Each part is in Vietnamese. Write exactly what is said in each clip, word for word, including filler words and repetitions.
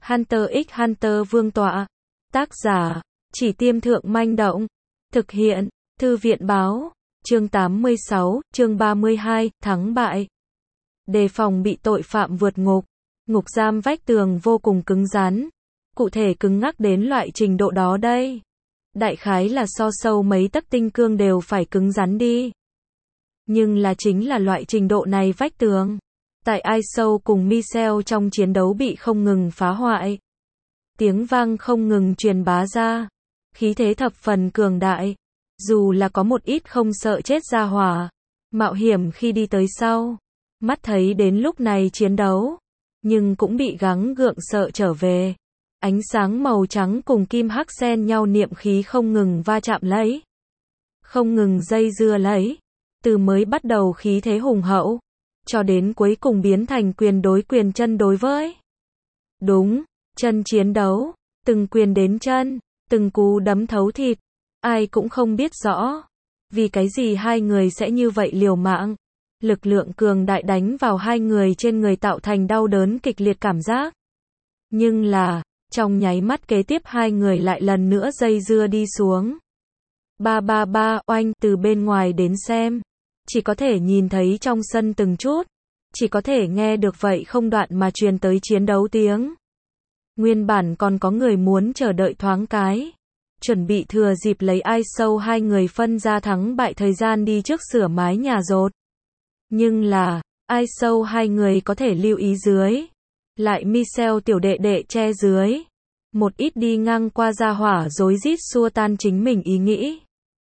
Hunter x Hunter vương tọa. Tác giả, Chỉ Tiêm Thượng Manh Động. Thực hiện, Thư viện Báo. Chương tám mươi sáu, chương ba mươi hai, thắng bại. Đề phòng bị tội phạm vượt ngục. Ngục giam vách tường vô cùng cứng rắn. Cụ thể cứng ngắc đến loại trình độ đó đây. Đại khái là so sâu mấy tấc tinh cương đều phải cứng rắn đi. Nhưng là chính là loại trình độ này vách tường. Tại Ai Sâu cùng Michelle trong chiến đấu bị không ngừng phá hoại. Tiếng vang không ngừng truyền bá ra. Khí thế thập phần cường đại. Dù là có một ít không sợ chết ra hỏa. Mạo hiểm khi đi tới sau. Mắt thấy đến lúc này chiến đấu. Nhưng cũng bị gắng gượng sợ trở về. Ánh sáng màu trắng cùng kim hắc xen nhau niệm khí không ngừng va chạm lấy. Không ngừng dây dưa lấy. Từ mới bắt đầu khí thế hùng hậu. Cho đến cuối cùng biến thành quyền đối quyền chân đối với. Đúng, chân chiến đấu. Từng quyền đến chân. Từng cú đấm thấu thịt. Ai cũng không biết rõ. Vì cái gì hai người sẽ như vậy liều mạng. Lực lượng cường đại đánh vào hai người trên người tạo thành đau đớn kịch liệt cảm giác. Nhưng là, trong nháy mắt kế tiếp hai người lại lần nữa dây dưa đi xuống. Ba ba ba, oanh, từ bên ngoài đến xem. Chỉ có thể nhìn thấy trong sân từng chút. Chỉ có thể nghe được vậy không đoạn mà truyền tới chiến đấu tiếng. Nguyên bản còn có người muốn chờ đợi thoáng cái. Chuẩn bị thừa dịp lấy Ai Sâu hai người phân ra thắng bại thời gian đi trước sửa mái nhà dột. Nhưng là, Ai Sâu hai người có thể lưu ý dưới. Lại Michelle tiểu đệ đệ che dưới. Một ít đi ngang qua gia hỏa rối rít xua tan chính mình ý nghĩ.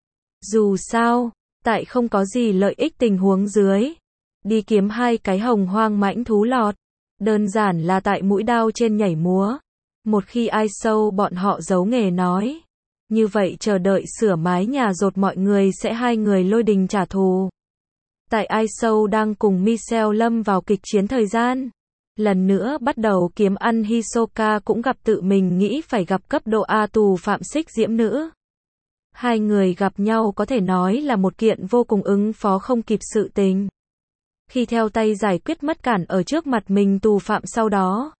Dù sao, tại không có gì lợi ích tình huống dưới. Đi kiếm hai cái hồng hoang mãnh thú lọt. Đơn giản là tại mũi đao trên nhảy múa. Một khi Ai Sâu bọn họ giấu nghề nói. Như vậy chờ đợi sửa mái nhà dột mọi người sẽ hai người lôi đình trả thù. Tại Ai Sâu đang cùng Michelle lâm vào kịch chiến thời gian. Lần nữa bắt đầu kiếm ăn Hisoka cũng gặp tự mình nghĩ phải gặp cấp độ A tù phạm xích diễm nữ. Hai người gặp nhau có thể nói là một kiện vô cùng ứng phó không kịp sự tình. Khi theo tay giải quyết mất cản ở trước mặt mình tù phạm sau đó.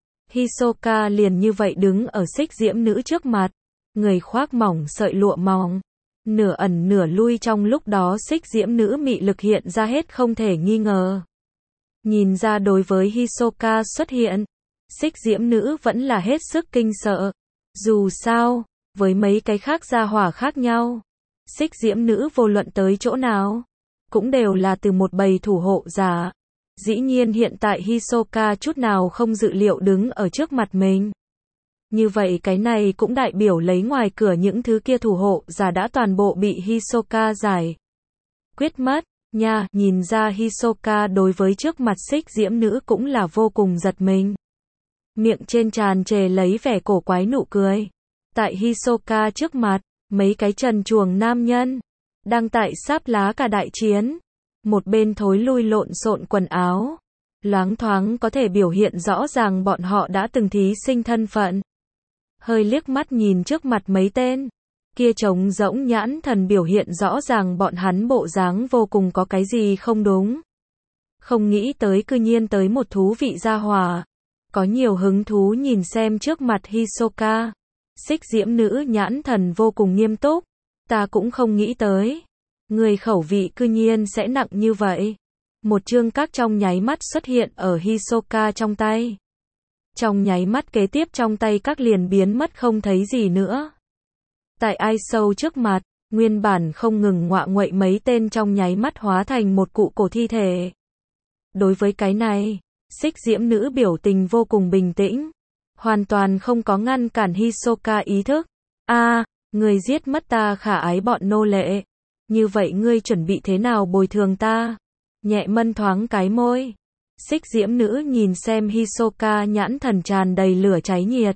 Hisoka liền như vậy đứng ở xích diễm nữ trước mặt. Người khoác mỏng sợi lụa mỏng. Nửa ẩn nửa lui trong lúc đó xích diễm nữ mị lực hiện ra hết không thể nghi ngờ. Nhìn ra đối với Hisoka xuất hiện. Xích diễm nữ vẫn là hết sức kinh sợ. Dù sao, với mấy cái khác gia hỏa khác nhau. Xích diễm nữ vô luận tới chỗ nào. Cũng đều là từ một bầy thủ hộ giả. Dĩ nhiên hiện tại Hisoka chút nào không dự liệu đứng ở trước mặt mình. Như vậy cái này cũng đại biểu lấy ngoài cửa những thứ kia thủ hộ giả đã toàn bộ bị Hisoka giải quyết mất, nha, nhìn ra Hisoka đối với trước mặt xích diễm nữ cũng là vô cùng giật mình. Miệng trên tràn trề lấy vẻ cổ quái nụ cười. Tại Hisoka trước mặt, mấy cái trần truồng nam nhân, đang tại sáp lá cả đại chiến. Một bên thối lui lộn xộn quần áo. Loáng thoáng có thể biểu hiện rõ ràng bọn họ đã từng thí sinh thân phận. Hơi liếc mắt nhìn trước mặt mấy tên. Kia trống rỗng nhãn thần biểu hiện rõ ràng bọn hắn bộ dáng vô cùng có cái gì không đúng. Không nghĩ tới cư nhiên tới một thú vị gia hỏa. Có nhiều hứng thú nhìn xem trước mặt Hisoka. Xích diễm nữ nhãn thần vô cùng nghiêm túc. Ta cũng không nghĩ tới. Người khẩu vị cư nhiên sẽ nặng như vậy. Một chương các trong nháy mắt xuất hiện ở Hisoka trong tay. Trong nháy mắt kế tiếp trong tay các liền biến mất không thấy gì nữa. Tại Ai Sâu trước mặt, nguyên bản không ngừng ngọa nguậy mấy tên trong nháy mắt hóa thành một cụ cổ thi thể. Đối với cái này, xích diễm nữ biểu tình vô cùng bình tĩnh. Hoàn toàn không có ngăn cản Hisoka ý thức. A, à, người giết mất ta khả ái bọn nô lệ. Như vậy ngươi chuẩn bị thế nào bồi thường ta? Nhẹ mân thoáng cái môi. Xích diễm nữ nhìn xem Hisoka nhãn thần tràn đầy lửa cháy nhiệt.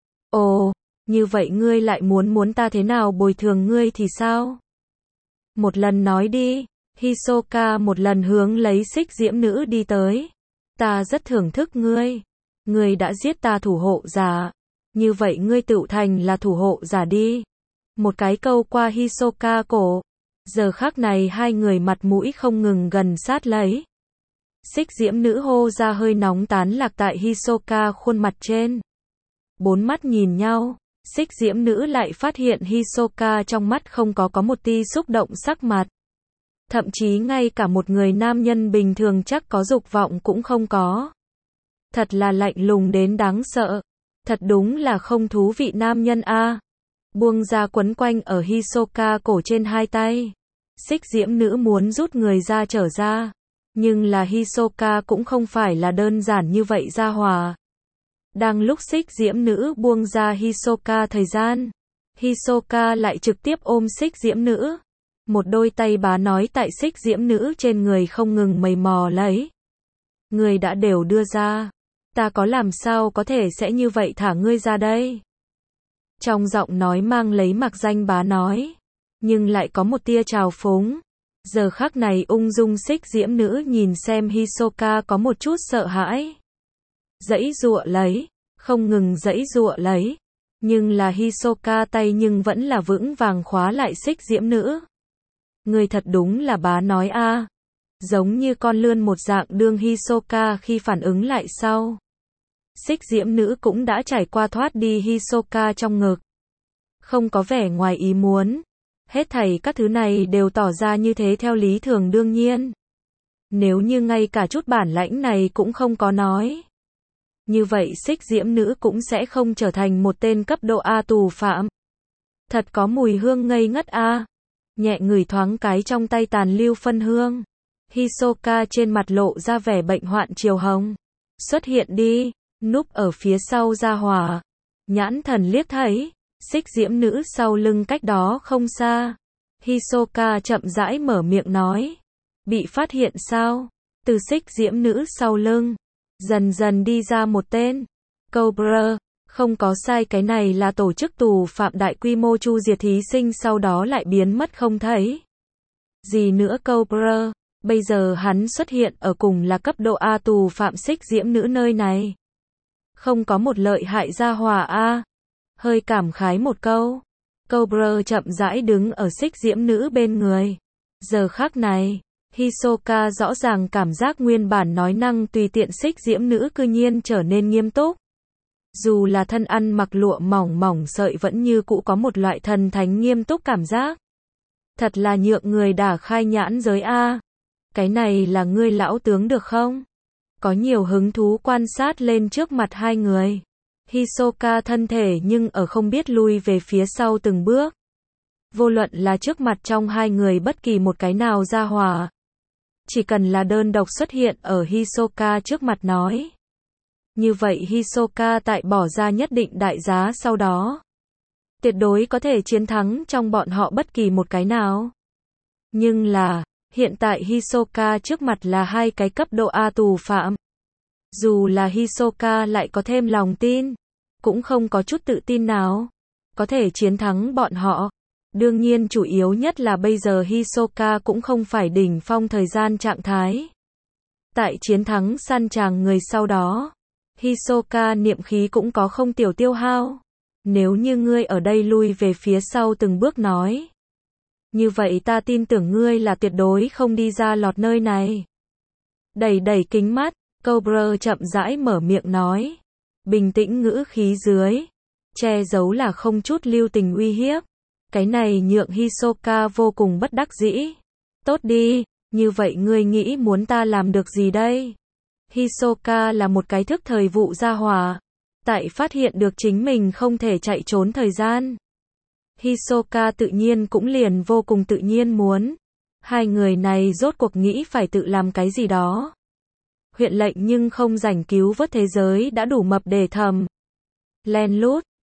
Ồ, như vậy ngươi lại muốn muốn ta thế nào bồi thường ngươi thì sao? Một lần nói đi. Hisoka một lần hướng lấy xích diễm nữ đi tới. Ta rất thưởng thức ngươi. Ngươi đã giết ta thủ hộ giả. Như vậy ngươi tự thành là thủ hộ giả đi. Một cái câu qua Hisoka cổ. Giờ khắc này hai người mặt mũi không ngừng gần sát lấy. Xích diễm nữ hô ra hơi nóng tán lạc tại Hisoka khuôn mặt trên. Bốn mắt nhìn nhau, xích diễm nữ lại phát hiện Hisoka trong mắt không có có một tia xúc động sắc mặt. Thậm chí ngay cả một người nam nhân bình thường chắc có dục vọng cũng không có. Thật là lạnh lùng đến đáng sợ. Thật đúng là không thú vị nam nhân a. Buông ra quấn quanh ở Hisoka cổ trên hai tay. Xích diễm nữ muốn rút người ra trở ra. Nhưng là Hisoka cũng không phải là đơn giản như vậy ra hòa. Đang lúc xích diễm nữ buông ra Hisoka thời gian, Hisoka lại trực tiếp ôm xích diễm nữ. Một đôi tay bá nói tại xích diễm nữ trên người không ngừng mày mò lấy. Người đã đều đưa ra. Ta có làm sao có thể sẽ như vậy thả ngươi ra đây? Trong giọng nói mang lấy mặc danh bá nói. Nhưng lại có một tia trào phúng. Giờ khắc này ung dung xích diễm nữ nhìn xem Hisoka có một chút sợ hãi. Dãy giụa lấy, không ngừng dãy giụa lấy. Nhưng là Hisoka tay nhưng vẫn là vững vàng khóa lại xích diễm nữ. Người thật đúng là bá nói a. Giống như con lươn một dạng đương Hisoka khi phản ứng lại sau. Xích diễm nữ cũng đã trải qua thoát đi Hisoka trong ngực. Không có vẻ ngoài ý muốn. Hết thảy các thứ này đều tỏ ra như thế theo lý thường đương nhiên. Nếu như ngay cả chút bản lãnh này cũng không có nói. Như vậy xích diễm nữ cũng sẽ không trở thành một tên cấp độ A tù phạm. Thật có mùi hương ngây ngất a. Nhẹ ngửi thoáng cái trong tay tàn lưu phân hương. Hisoka trên mặt lộ ra vẻ bệnh hoạn chiều hồng. Xuất hiện đi, núp ở phía sau gia hỏa. Nhãn thần liếc thấy, xích diễm nữ sau lưng cách đó không xa. Hisoka chậm rãi mở miệng nói. Bị phát hiện sao? Từ xích diễm nữ sau lưng, dần dần đi ra một tên. Cobra, không có sai, cái này là tổ chức tù phạm đại quy mô chu diệt thí sinh sau đó lại biến mất không thấy. Gì nữa Cobra, bây giờ hắn xuất hiện ở cùng là cấp độ A tù phạm xích diễm nữ nơi này. Không có một lợi hại gia hỏa a. Hơi cảm khái một câu. Cobra chậm rãi đứng ở xích diễm nữ bên người. Giờ khắc này, Hisoka rõ ràng cảm giác nguyên bản nói năng tùy tiện xích diễm nữ cư nhiên trở nên nghiêm túc. Dù là thân ăn mặc lụa mỏng mỏng sợi vẫn như cũ có một loại thần thánh nghiêm túc cảm giác. Thật là nhượng người đả khai nhãn giới a. Cái này là ngươi lão tướng được không? Có nhiều hứng thú quan sát lên trước mặt hai người. Hisoka thân thể nhưng ở không biết lui về phía sau từng bước. Vô luận là trước mặt trong hai người bất kỳ một cái nào ra hòa. Chỉ cần là đơn độc xuất hiện ở Hisoka trước mặt nói. Như vậy Hisoka tại bỏ ra nhất định đại giá sau đó. Tuyệt đối có thể chiến thắng trong bọn họ bất kỳ một cái nào. Nhưng là, hiện tại Hisoka trước mặt là hai cái cấp độ A tù phạm. Dù là Hisoka lại có thêm lòng tin, cũng không có chút tự tin nào có thể chiến thắng bọn họ. Đương nhiên chủ yếu nhất là bây giờ Hisoka cũng không phải đỉnh phong thời gian trạng thái. Tại chiến thắng săn chàng người sau đó, Hisoka niệm khí cũng có không tiểu tiêu hao. Nếu như ngươi ở đây lui về phía sau từng bước nói. Như vậy ta tin tưởng ngươi là tuyệt đối không đi ra lọt nơi này. Đẩy đẩy kính mắt, Cobra chậm rãi mở miệng nói. Bình tĩnh ngữ khí dưới. Che giấu là không chút lưu tình uy hiếp. Cái này nhượng Hisoka vô cùng bất đắc dĩ. Tốt đi, như vậy ngươi nghĩ muốn ta làm được gì đây? Hisoka là một cái thức thời vụ gia hỏa. Tại phát hiện được chính mình không thể chạy trốn thời gian. Hisoka tự nhiên cũng liền vô cùng tự nhiên muốn. Hai người này rốt cuộc nghĩ phải tự làm cái gì đó. Huyện lệnh nhưng không rảnh cứu vớt thế giới đã đủ mập để thầm. Len lút,